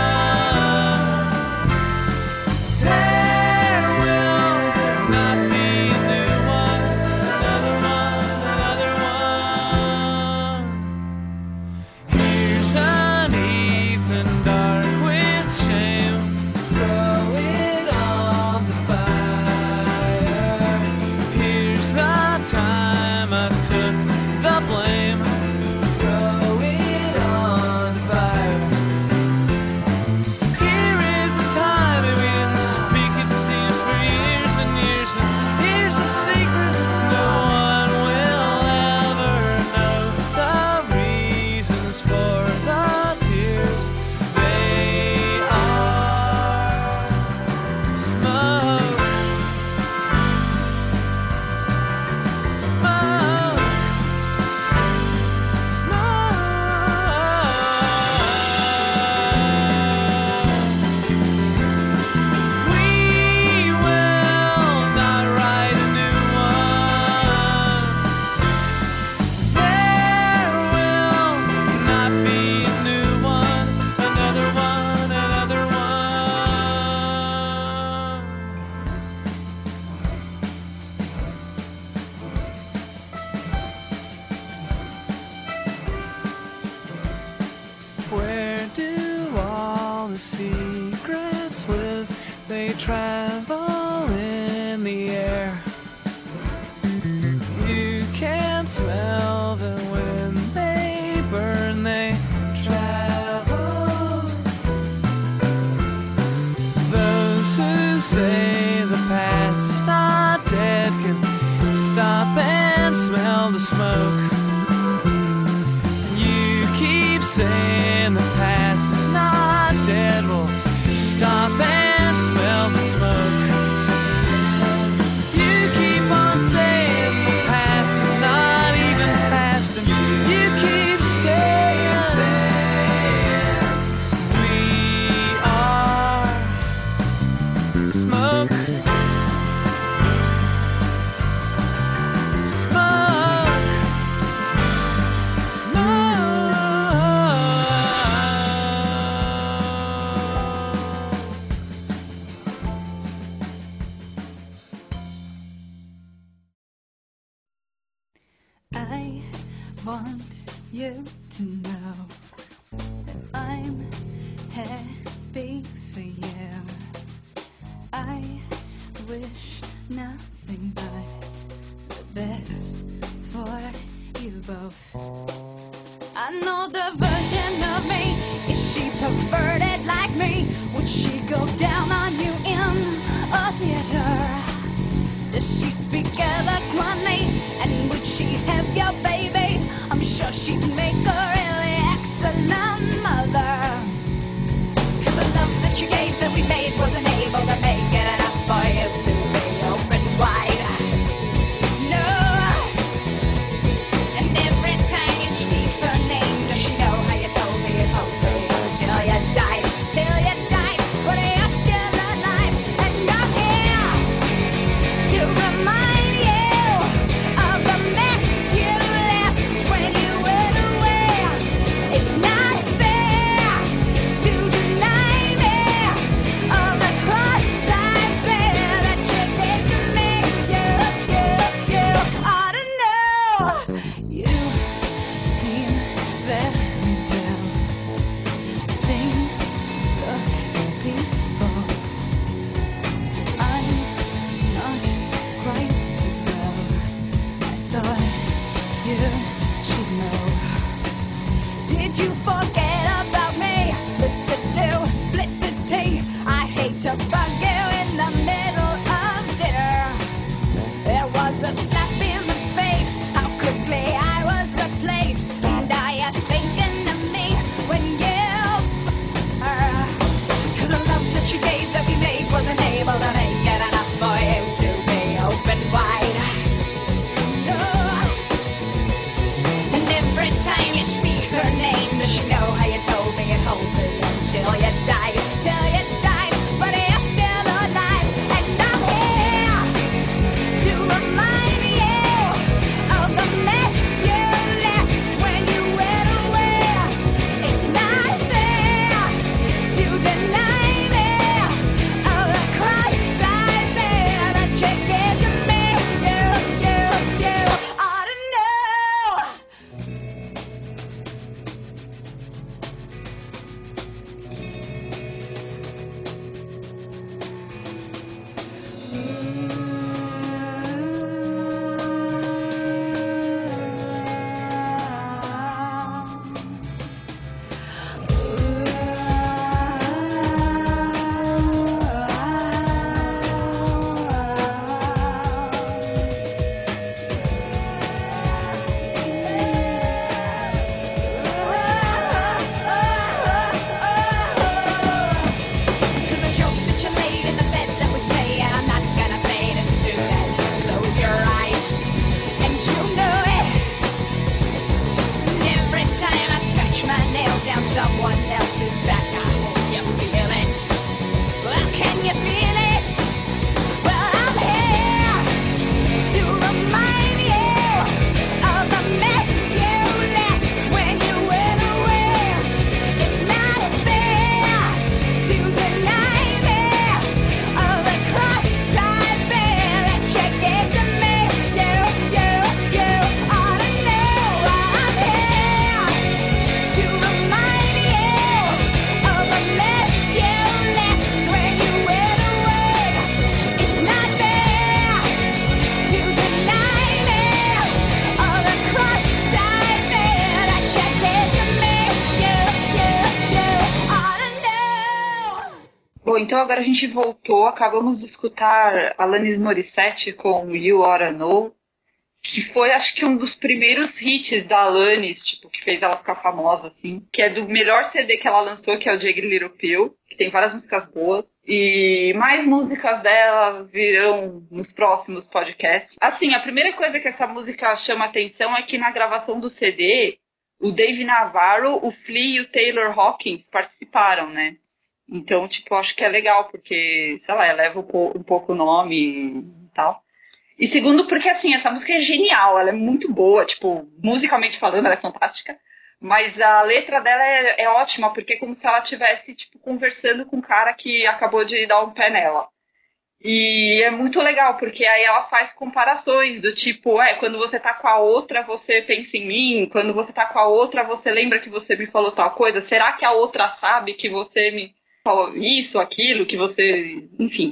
one. There will not be a new one. Another one, another one. Here's an evening dark with shame. Throw it on the fire. Here's the time I took the blame. Throw it on the fire. Here is the time and we didn't speak, it seems, for years and years. And here's a secret no one will ever know. The reasons for the tears, they are smoke. Smoke. We will not write a new one. There will not be a new one. Another one, another one. Where do all the secrets live? They travel in the air. You can smell them when they burn. They travel. Those who say the past is not dead can stop and smell the smoke. You keep saying the past is not dead. Well, stop and smell the smoke. You keep on saying the past is not even past, and you keep saying, saying we are smoke. Smoke. I want you to know that I'm happy for you. I wish nothing but the best for you both. I know the version of me. Is she perverted like me? Would she go down on you in a theater? Does she speak eloquently? And would she have your baby? I'm sure she'd make a really excellent mother. Cause the love that you gave that we made wasn't able to make it enough for you to be open wide. No. And every time you speak her name, does she know how you told me it hoped for you till you died? Till you died, but you're still alive. And I'm here to remind you of the mess então agora a gente voltou, acabamos de escutar Alanis Morissette com You Oughta Know, que foi, acho que, um dos primeiros hits da Alanis, tipo, que fez ela ficar famosa, assim, que é do melhor C D que ela lançou, que é o Jagged Little Pill, que tem várias músicas boas, e mais músicas dela virão nos próximos podcasts. Assim, a primeira coisa que essa música chama atenção é que na gravação do C D, o Dave Navarro, o Flea e o Taylor Hawkins participaram, né? Então, tipo, acho que é legal, porque, sei lá, eleva um pouco o nome e tal. E segundo, porque, assim, essa música é genial, ela é muito boa, tipo, musicalmente falando, ela é fantástica, mas a letra dela é, é ótima, porque é como se ela estivesse, tipo, conversando com um cara que acabou de dar um pé nela. E é muito legal, porque aí ela faz comparações do tipo, é, quando você tá com a outra, você pensa em mim, quando você tá com a outra, você lembra que você me falou tal coisa, será que a outra sabe que você me falou isso, aquilo, que você... enfim...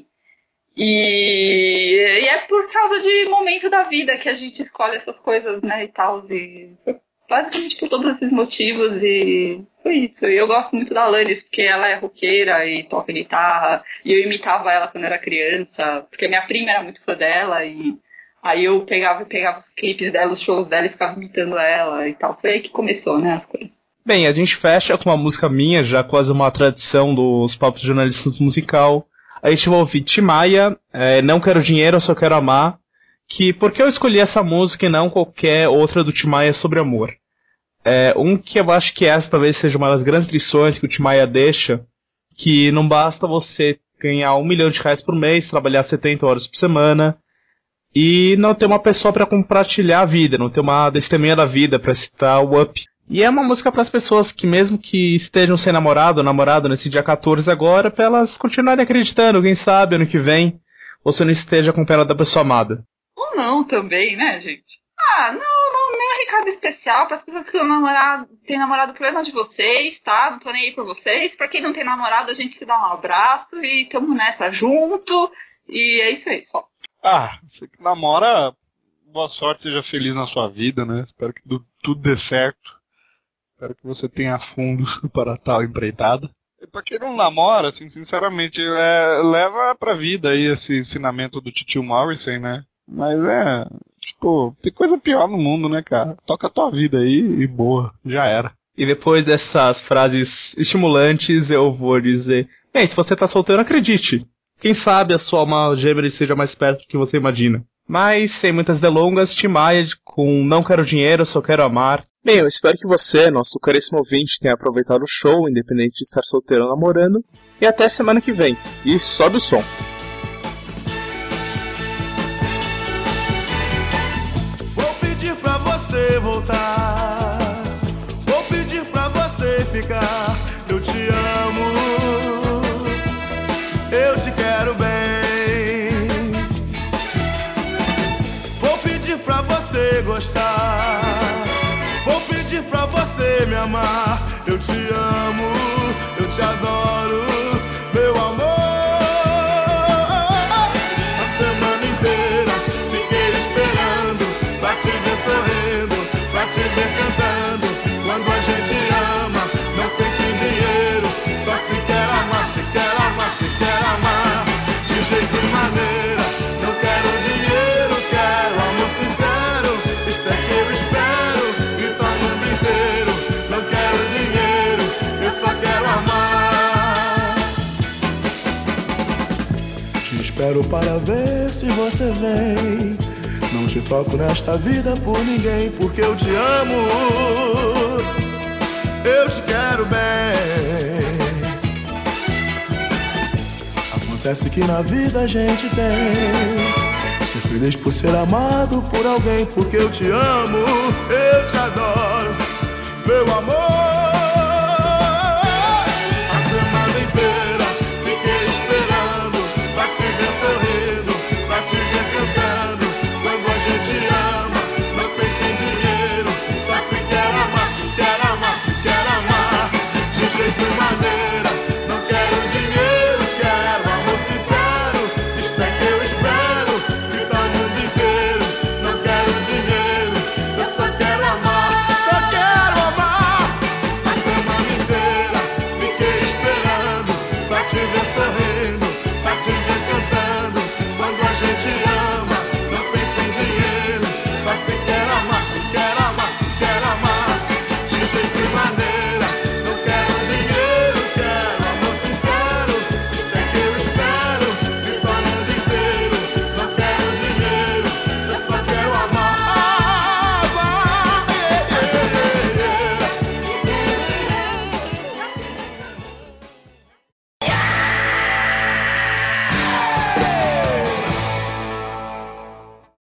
E, e é por causa de momento da vida que a gente escolhe essas coisas, né, e tal, e basicamente por todos esses motivos, e foi isso. E eu gosto muito da Alanis, porque ela é roqueira e toca guitarra, e eu imitava ela quando era criança, porque minha prima era muito fã dela, e aí eu pegava, pegava os clipes dela, os shows dela, e ficava imitando ela e tal. Foi aí que começou, né, as coisas. Bem, a gente fecha com uma música minha, já quase uma tradição dos papos de jornalistas musical. A gente vai ouvir Tim Maia, é, Não Quero Dinheiro, Eu Só Quero Amar. Que, por que eu escolhi essa música e não qualquer outra do Tim Maia sobre amor? É, um que eu acho que essa talvez seja uma das grandes lições que o Tim Maia deixa, que não basta você ganhar um milhão de reais por mês, trabalhar setenta horas por semana, e não ter uma pessoa para compartilhar a vida, não ter uma testemunha da vida para citar o Up. E é uma música para as pessoas que, mesmo que estejam sem namorado ou namorada nesse dia quatorze agora, para elas continuarem acreditando, quem sabe, ano que vem, você não esteja com pena da pessoa amada. Ou não também, né, gente? Ah, não, não, nem um recado especial para as pessoas que têm namorado, têm namorado, problema de vocês, tá? Não tô nem aí por vocês. Para quem não tem namorado, a gente se dá um abraço e tamo nessa junto. E é isso aí, só. Ah, você que namora, boa sorte, seja feliz na sua vida, né? Espero que tudo dê certo. Espero que você tenha fundos para tal empreitada. E pra quem não namora, assim, sinceramente, é, leva pra vida aí esse ensinamento do Titio Morrison, né? Mas é, tipo, tem coisa pior no mundo, né, cara? Toca a tua vida aí e boa, já era. E depois dessas frases estimulantes, eu vou dizer... Bem, se você tá solteiro, acredite. Quem sabe a sua alma gêmea esteja mais perto do que você imagina. Mas, sem muitas delongas, Tim Maia com Não Quero Dinheiro, Só Quero Amar. Bem, eu espero que você, nosso caríssimo ouvinte, tenha aproveitado o show, independente de estar solteiro ou namorando. E até semana que vem. E sobe o som. Vou pedir pra você voltar. Vou pedir pra você ficar. Eu te amo. Eu te quero bem. Vou pedir pra você gostar. Vou pedir pra você me amar. Eu te amo, eu te adoro, meu amor. A semana inteira fiquei esperando pra te ver sorrindo, pra te ver cantando. Quando a gente ama, não pensa em dinheiro, só se quer amar, se quer amar, se quer amar. De jeito e maneira, não quero dinheiro, quero amor sincero. Isto é que eu espero. Espero para ver se você vem. Não te troco nesta vida por ninguém, porque eu te amo. Eu te quero bem. Acontece que na vida a gente tem. Ser feliz por ser amado por alguém, porque eu te amo. Eu te adoro, meu amor.